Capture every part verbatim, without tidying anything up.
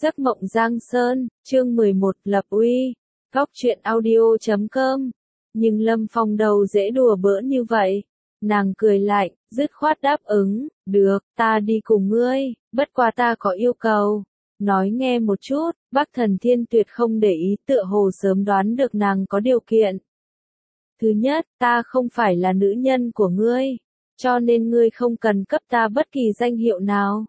Giấc mộng Giang Sơn, chương mười một, lập uy. Góc truyện audio chấm com. Nhưng Lâm Phong đâu dễ đùa bỡn như vậy. Nàng cười lạnh, dứt khoát đáp ứng, được, ta đi cùng ngươi, bất quá ta có yêu cầu. Nói nghe một chút, Bắc Thần Thiên tuyệt không để ý, tựa hồ sớm đoán được nàng có điều kiện. Thứ nhất, ta không phải là nữ nhân của ngươi, cho nên ngươi không cần cấp ta bất kỳ danh hiệu nào.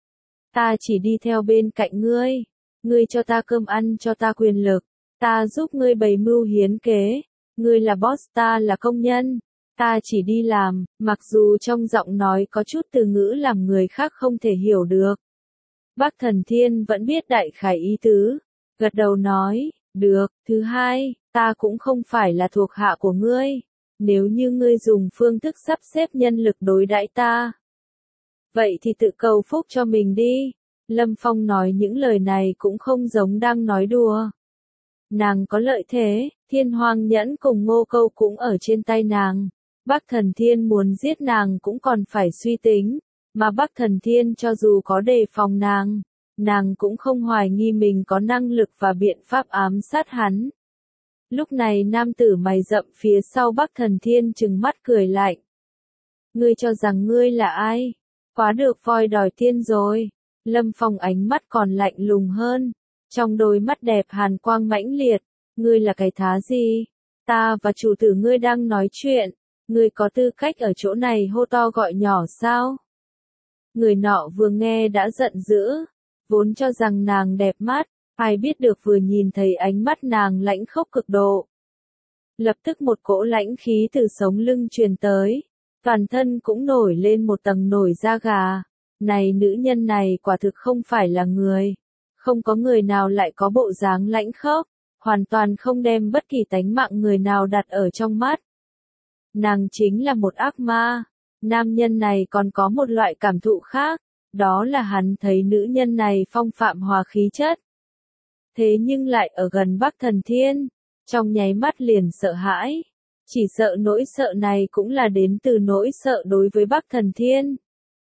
Ta chỉ đi theo bên cạnh ngươi, ngươi cho ta cơm ăn, cho ta quyền lực, ta giúp ngươi bày mưu hiến kế, ngươi là boss, ta là công nhân, ta chỉ đi làm, mặc dù trong giọng nói có chút từ ngữ làm người khác không thể hiểu được. Bắc Thần Thiên vẫn biết đại khái ý tứ, gật đầu nói, được. Thứ hai, ta cũng không phải là thuộc hạ của ngươi, nếu như ngươi dùng phương thức sắp xếp nhân lực đối đãi ta, vậy thì tự cầu phúc cho mình đi. Lâm Phong nói những lời này cũng không giống đang nói đùa. Nàng có lợi thế, Thiên Hoang Nhẫn cùng Ngô Câu cũng ở trên tay nàng. Bắc Thần Thiên muốn giết nàng cũng còn phải suy tính, mà Bắc Thần Thiên cho dù có đề phòng nàng, nàng cũng không hoài nghi mình có năng lực và biện pháp ám sát hắn. Lúc này nam tử mày rậm phía sau Bắc Thần Thiên trừng mắt cười lạnh. Ngươi cho rằng ngươi là ai? Quá được voi đòi tiên rồi. Lâm Phong ánh mắt còn lạnh lùng hơn, trong đôi mắt đẹp hàn quang mãnh liệt. Ngươi là cái thá gì? Ta và chủ tử ngươi đang nói chuyện, ngươi có tư cách ở chỗ này hô to gọi nhỏ sao? Người nọ vừa nghe đã giận dữ, vốn cho rằng nàng đẹp mắt, ai biết được vừa nhìn thấy ánh mắt nàng lãnh khốc cực độ. Lập tức một cỗ lãnh khí từ sống lưng truyền tới, toàn thân cũng nổi lên một tầng nổi da gà. Này nữ nhân này quả thực không phải là người, không có người nào lại có bộ dáng lãnh khốc, hoàn toàn không đem bất kỳ tánh mạng người nào đặt ở trong mắt. Nàng chính là một ác ma. Nam nhân này còn có một loại cảm thụ khác, đó là hắn thấy nữ nhân này phong phạm hòa khí chất. Thế nhưng lại ở gần Bắc Thần Thiên, trong nháy mắt liền sợ hãi. Chỉ sợ nỗi sợ này cũng là đến từ nỗi sợ đối với Bắc Thần Thiên.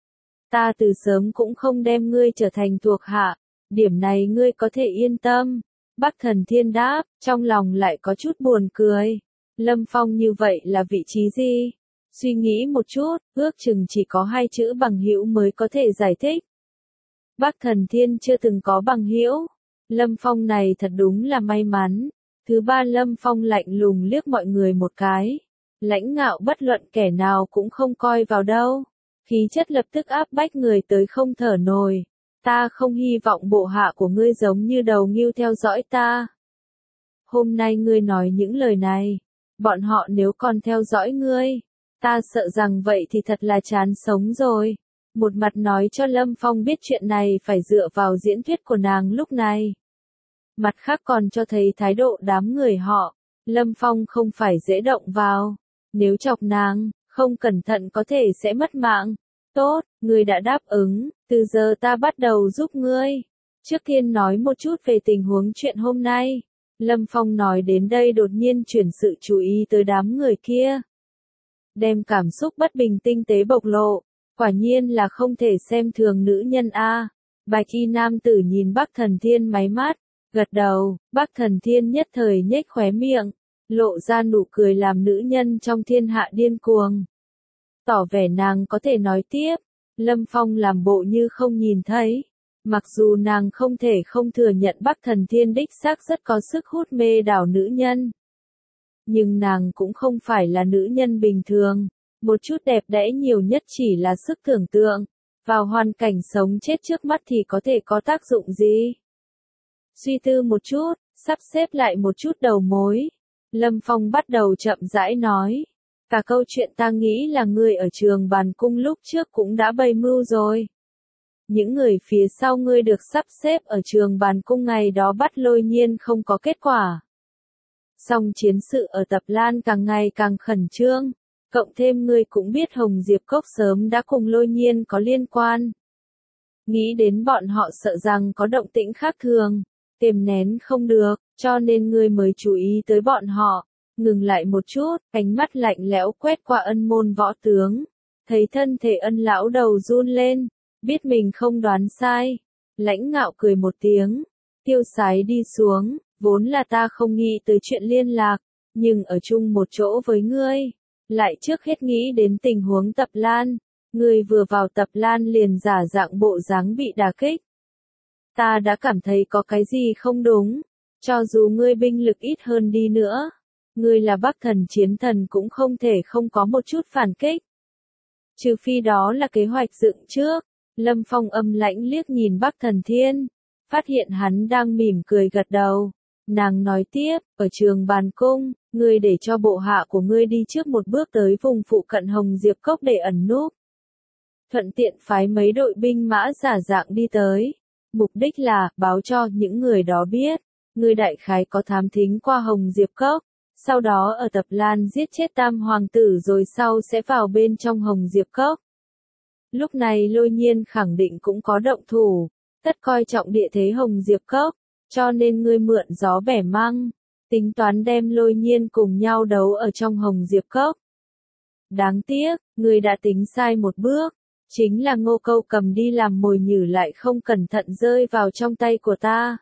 Ta từ sớm cũng không đem ngươi trở thành thuộc hạ, điểm này ngươi có thể yên tâm. Bắc Thần Thiên đáp, trong lòng lại có chút buồn cười. Lâm Phong như vậy là vị trí gì? Suy nghĩ một chút, ước chừng chỉ có hai chữ bằng hữu mới có thể giải thích. Bắc Thần Thiên chưa từng có bằng hữu. Lâm Phong này thật đúng là may mắn. Thứ ba, Lâm Phong lạnh lùng liếc mọi người một cái. Lãnh ngạo bất luận kẻ nào cũng không coi vào đâu. Khí chất lập tức áp bách người tới không thở nổi. Ta không hy vọng bộ hạ của ngươi giống như đầu ngưu theo dõi ta. Hôm nay ngươi nói những lời này, bọn họ nếu còn theo dõi ngươi, ta sợ rằng vậy thì thật là chán sống rồi. Một mặt nói cho Lâm Phong biết chuyện này phải dựa vào diễn thuyết của nàng lúc này. Mặt khác còn cho thấy thái độ đám người họ, Lâm Phong không phải dễ động vào. Nếu chọc nàng, không cẩn thận có thể sẽ mất mạng. Tốt, ngươi đã đáp ứng, từ giờ ta bắt đầu giúp ngươi. Trước tiên nói một chút về tình huống chuyện hôm nay. Lâm Phong nói đến đây đột nhiên chuyển sự chú ý tới đám người kia. Đem cảm xúc bất bình tinh tế bộc lộ, quả nhiên là không thể xem thường nữ nhân a. Bạch y nam tử nhìn Bắc Thần Thiên máy mắt, gật đầu. Bắc Thần Thiên nhất thời nhếch khóe miệng, lộ ra nụ cười làm nữ nhân trong thiên hạ điên cuồng. Tỏ vẻ nàng có thể nói tiếp. Lâm Phong làm bộ như không nhìn thấy. Mặc dù nàng không thể không thừa nhận Bắc Thần Thiên đích xác rất có sức hút mê đảo nữ nhân. Nhưng nàng cũng không phải là nữ nhân bình thường. Một chút đẹp đẽ nhiều nhất chỉ là sức tưởng tượng. Vào hoàn cảnh sống chết trước mắt thì có thể có tác dụng gì? Suy tư một chút, sắp xếp lại một chút đầu mối. Lâm Phong bắt đầu chậm rãi nói. Cả câu chuyện ta nghĩ là ngươi ở Trường Bàn Cung lúc trước cũng đã bày mưu rồi. Những người phía sau ngươi được sắp xếp ở Trường Bàn Cung ngày đó bắt Lôi Nhiên không có kết quả. Song chiến sự ở Tập Lan càng ngày càng khẩn trương, cộng thêm ngươi cũng biết Hồng Diệp Cốc sớm đã cùng Lôi Nhiên có liên quan. Nghĩ đến bọn họ sợ rằng có động tĩnh khác thường, kiềm nén không được, cho nên ngươi mới chú ý tới bọn họ. Ngừng lại một chút, ánh mắt lạnh lẽo quét qua Ân Môn võ tướng, thấy thân thể Ân lão đầu run lên, biết mình không đoán sai. Lãnh Ngạo cười một tiếng, tiêu sái đi xuống, vốn là ta không nghĩ tới chuyện liên lạc, nhưng ở chung một chỗ với ngươi, lại trước hết nghĩ đến tình huống Tập Lan, ngươi vừa vào Tập Lan liền giả dạng bộ dáng bị đả kích. Ta đã cảm thấy có cái gì không đúng, cho dù ngươi binh lực ít hơn đi nữa, ngươi là Bắc Thần chiến thần cũng không thể không có một chút phản kích. Trừ phi đó là kế hoạch dựng trước. Lâm Phong âm lãnh liếc nhìn Bắc Thần Thiên, phát hiện hắn đang mỉm cười gật đầu. Nàng nói tiếp, ở Trường Bàn Cung, ngươi để cho bộ hạ của ngươi đi trước một bước tới vùng phụ cận Hồng Diệp Cốc để ẩn núp. Thuận tiện phái mấy đội binh mã giả dạng đi tới. Mục đích là báo cho những người đó biết, ngươi đại khái có thám thính qua Hồng Diệp Cốc, sau đó ở Tập Lan giết chết Tam Hoàng tử rồi sau sẽ vào bên trong Hồng Diệp Cốc. Lúc này Lôi Nhiên khẳng định cũng có động thủ, tất coi trọng địa thế Hồng Diệp Cốc, cho nên ngươi mượn gió bẻ măng, tính toán đem Lôi Nhiên cùng nhau đấu ở trong Hồng Diệp Cốc. Đáng tiếc, ngươi đã tính sai một bước, chính là Ngô Câu cầm đi làm mồi nhử lại không cẩn thận rơi vào trong tay của ta.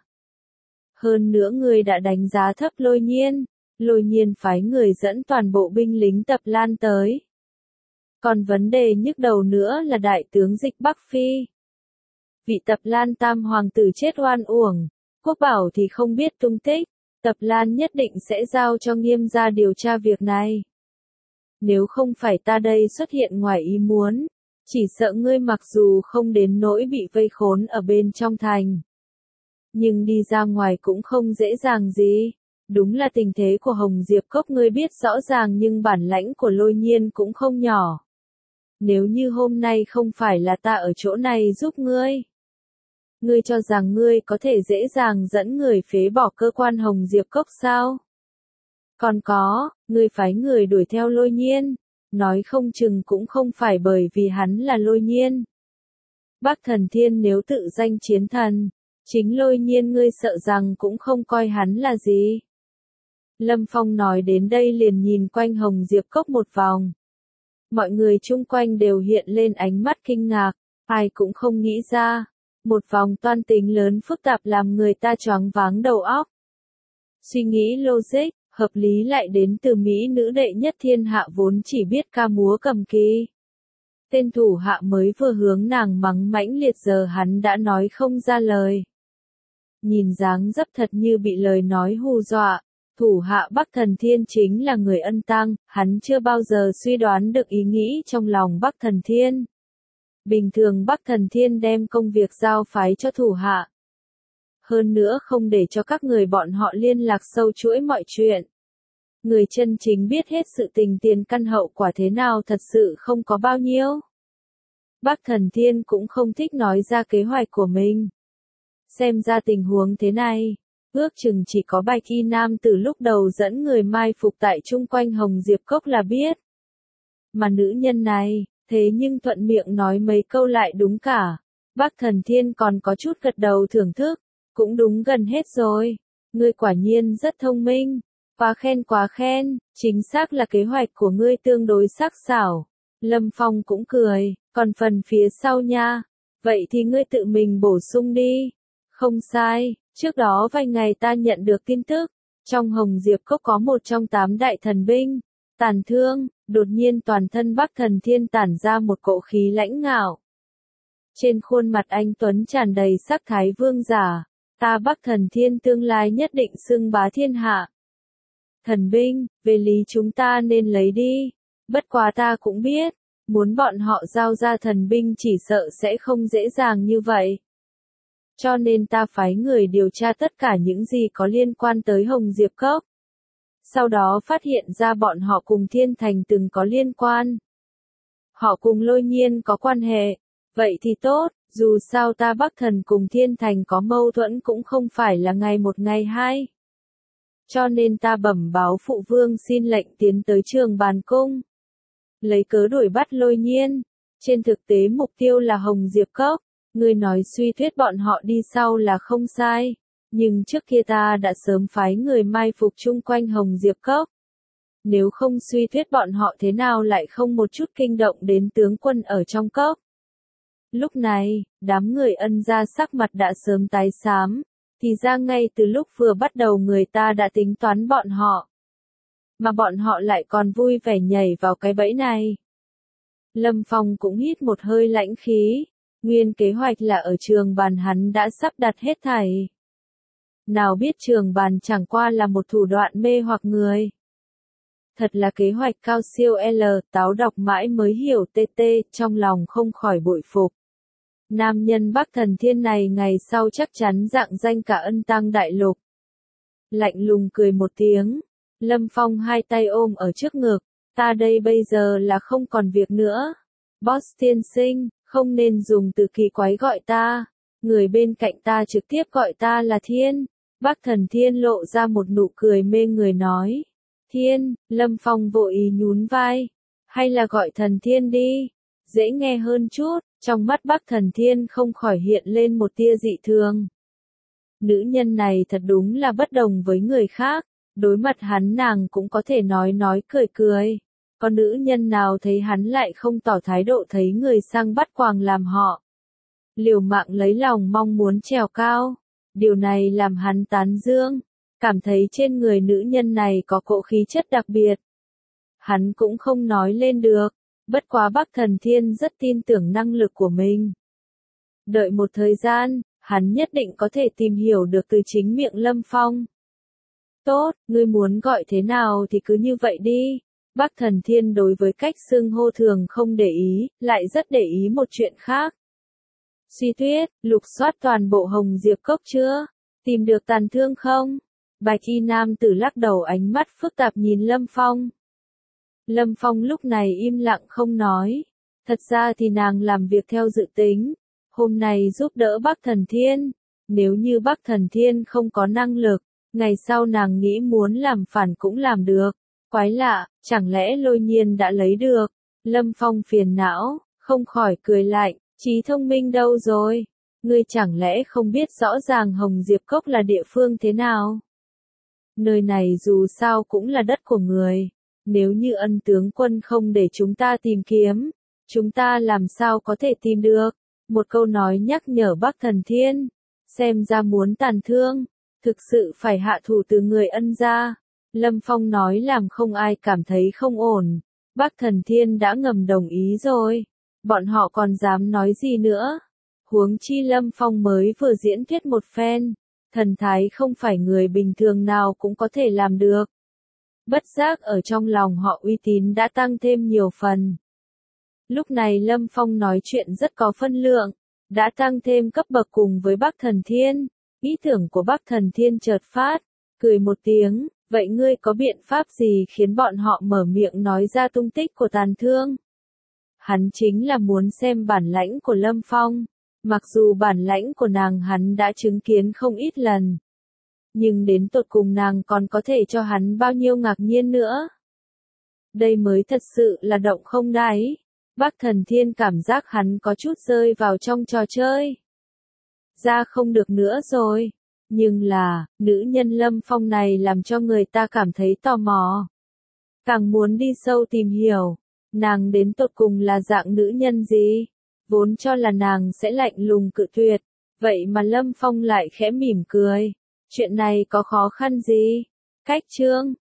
Hơn nữa ngươi đã đánh giá thấp Lôi Nhiên, Lôi Nhiên phái người dẫn toàn bộ binh lính Tập Lan tới. Còn vấn đề nhức đầu nữa là đại tướng Dịch Bắc Phi. Vị Tập Lan Tam Hoàng tử chết oan uổng, Quốc Bảo thì không biết tung tích, Tập Lan nhất định sẽ giao cho Nghiêm gia điều tra việc này. Nếu không phải ta đây xuất hiện ngoài ý muốn, chỉ sợ ngươi mặc dù không đến nỗi bị vây khốn ở bên trong thành, nhưng đi ra ngoài cũng không dễ dàng gì. Đúng là tình thế của Hồng Diệp Cốc ngươi biết rõ ràng nhưng bản lãnh của Lôi Nhiên cũng không nhỏ. Nếu như hôm nay không phải là ta ở chỗ này giúp ngươi, ngươi cho rằng ngươi có thể dễ dàng dẫn người phế bỏ cơ quan Hồng Diệp Cốc sao? Còn có, ngươi phái người đuổi theo Lôi Nhiên, nói không chừng cũng không phải bởi vì hắn là Lôi Nhiên. Bắc Thần Thiên nếu tự danh chiến thần, chính Lôi Nhiên ngươi sợ rằng cũng không coi hắn là gì. Lâm Phong nói đến đây liền nhìn quanh Hồng Diệp Cốc một vòng. Mọi người chung quanh đều hiện lên ánh mắt kinh ngạc, ai cũng không nghĩ ra. Một vòng toan tính lớn phức tạp làm người ta choáng váng đầu óc. Suy nghĩ logic, hợp lý lại đến từ mỹ nữ đệ nhất thiên hạ vốn chỉ biết ca múa cầm kỳ. Tên thủ hạ mới vừa hướng nàng mắng mãnh liệt giờ hắn đã nói không ra lời. Nhìn dáng dấp thật như bị lời nói hù dọa. Thủ hạ Bắc Thần Thiên chính là người ân tăng, hắn chưa bao giờ suy đoán được ý nghĩ trong lòng Bắc Thần Thiên. Bình thường Bắc Thần Thiên đem công việc giao phái cho thủ hạ. Hơn nữa không để cho các người bọn họ liên lạc sâu chuỗi mọi chuyện. Người chân chính biết hết sự tình tiền căn hậu quả thế nào thật sự không có bao nhiêu. Bắc Thần Thiên cũng không thích nói ra kế hoạch của mình. Xem ra tình huống thế này, ước chừng chỉ có Bạch Y Nam từ lúc đầu dẫn người mai phục tại chung quanh Hồng Diệp Cốc là biết. Mà nữ nhân này, thế nhưng thuận miệng nói mấy câu lại đúng cả. Bắc Thần Thiên còn có chút gật đầu thưởng thức, cũng đúng gần hết rồi. Ngươi quả nhiên rất thông minh, quá khen quá khen, chính xác là kế hoạch của ngươi tương đối sắc sảo. Lâm Phong cũng cười, còn phần phía sau nha, vậy thì ngươi tự mình bổ sung đi. Không sai, trước đó vài ngày ta nhận được tin tức, trong Hồng Diệp Cốc có một trong tám đại thần binh, tàn thương, đột nhiên toàn thân Bắc Thần Thiên tản ra một cỗ khí lãnh ngạo. Trên khuôn mặt anh Tuấn tràn đầy sắc thái vương giả, ta Bắc Thần Thiên tương lai nhất định xưng bá thiên hạ. Thần binh, về lý chúng ta nên lấy đi, bất quá ta cũng biết, muốn bọn họ giao ra thần binh chỉ sợ sẽ không dễ dàng như vậy. Cho nên ta phái người điều tra tất cả những gì có liên quan tới Hồng Diệp Cốc. Sau đó phát hiện ra bọn họ cùng Thiên Thành từng có liên quan. Họ cùng Lôi Nhiên có quan hệ. Vậy thì tốt, dù sao ta Bắc Thần cùng Thiên Thành có mâu thuẫn cũng không phải là ngày một ngày hai. Cho nên ta bẩm báo phụ vương xin lệnh tiến tới Trường Bàn Cung. Lấy cớ đuổi bắt Lôi Nhiên. Trên thực tế mục tiêu là Hồng Diệp Cốc. Ngươi nói suy thuyết bọn họ đi sau là không sai, nhưng trước kia ta đã sớm phái người mai phục chung quanh Hồng Diệp Cốc. Nếu không suy thuyết bọn họ thế nào lại không một chút kinh động đến tướng quân ở trong cốc. Lúc này, đám người Ân gia sắc mặt đã sớm tái xám, thì ra ngay từ lúc vừa bắt đầu người ta đã tính toán bọn họ. Mà bọn họ lại còn vui vẻ nhảy vào cái bẫy này. Lâm Phong cũng hít một hơi lãnh khí, nguyên kế hoạch là ở trường bàn hắn đã sắp đặt hết thảy. Nào biết trường bàn chẳng qua là một thủ đoạn mê hoặc người. Thật là kế hoạch cao siêu L, táo đọc mãi mới hiểu tê tê, trong lòng không khỏi bội phục. Nam nhân Bắc Thần Thiên này ngày sau chắc chắn rạng danh cả Ân Tăng Đại Lục. Lạnh lùng cười một tiếng, Lâm Phong hai tay ôm ở trước ngực, ta đây bây giờ là không còn việc nữa. Boss tiên sinh, không nên dùng từ kỳ quái gọi ta, người bên cạnh ta trực tiếp gọi ta là Thiên. Bắc Thần Thiên lộ ra một nụ cười mê người nói. Thiên, Lâm Phong vội ý nhún vai, hay là gọi Thần Thiên đi, dễ nghe hơn chút. Trong mắt Bắc Thần Thiên không khỏi hiện lên một tia dị thường. Nữ nhân này thật đúng là bất đồng với người khác, đối mặt hắn nàng cũng có thể nói nói cười cười. Có nữ nhân nào thấy hắn lại không tỏ thái độ thấy người sang bắt quàng làm họ. Liều mạng lấy lòng mong muốn trèo cao. Điều này làm hắn tán dương, cảm thấy trên người nữ nhân này có cỗ khí chất đặc biệt. Hắn cũng không nói lên được. Bất quá Bắc Thần Thiên rất tin tưởng năng lực của mình. Đợi một thời gian, hắn nhất định có thể tìm hiểu được từ chính miệng Lâm Phong. Tốt, ngươi muốn gọi thế nào thì cứ như vậy đi. Bắc Thần Thiên đối với cách xưng hô thường không để ý, lại rất để ý một chuyện khác. Suy Tuyết, lục soát toàn bộ Hồng Diệp Cốc chưa? Tìm được tàn thương không? Bạch y nam tử lắc đầu ánh mắt phức tạp nhìn Lâm Phong. Lâm Phong lúc này im lặng không nói. Thật ra thì nàng làm việc theo dự tính. Hôm nay giúp đỡ Bắc Thần Thiên. Nếu như Bắc Thần Thiên không có năng lực, ngày sau nàng nghĩ muốn làm phản cũng làm được. Quái lạ, chẳng lẽ Lôi Nhiên đã lấy được? Lâm Phong phiền não, không khỏi cười lạnh. Trí thông minh đâu rồi? Ngươi chẳng lẽ không biết rõ ràng Hồng Diệp Cốc là địa phương thế nào? Nơi này dù sao cũng là đất của người. Nếu như Ân tướng quân không để chúng ta tìm kiếm, chúng ta làm sao có thể tìm được? Một câu nói nhắc nhở Bắc Thần Thiên, xem ra muốn tàn thương, thực sự phải hạ thủ từ người Ân gia. Lâm Phong nói làm không ai cảm thấy không ổn. Bắc Thần Thiên đã ngầm đồng ý rồi, bọn họ còn dám nói gì nữa? Huống chi Lâm Phong mới vừa diễn thuyết một phen, thần thái không phải người bình thường nào cũng có thể làm được. Bất giác ở trong lòng họ uy tín đã tăng thêm nhiều phần. Lúc này Lâm Phong nói chuyện rất có phân lượng, đã tăng thêm cấp bậc cùng với Bắc Thần Thiên. Ý tưởng của Bắc Thần Thiên chợt phát, cười một tiếng, vậy ngươi có biện pháp gì khiến bọn họ mở miệng nói ra tung tích của tàn thương? Hắn chính là muốn xem bản lãnh của Lâm Phong, mặc dù bản lãnh của nàng hắn đã chứng kiến không ít lần. Nhưng đến tột cùng nàng còn có thể cho hắn bao nhiêu ngạc nhiên nữa. Đây mới thật sự là động không đáy. Bắc Thần Thiên cảm giác hắn có chút rơi vào trong trò chơi. Ra không được nữa rồi. Nhưng là, nữ nhân Lâm Phong này làm cho người ta cảm thấy tò mò. Càng muốn đi sâu tìm hiểu, nàng đến tột cùng là dạng nữ nhân gì? Vốn cho là nàng sẽ lạnh lùng cự tuyệt. Vậy mà Lâm Phong lại khẽ mỉm cười. Chuyện này có khó khăn gì? Cách chương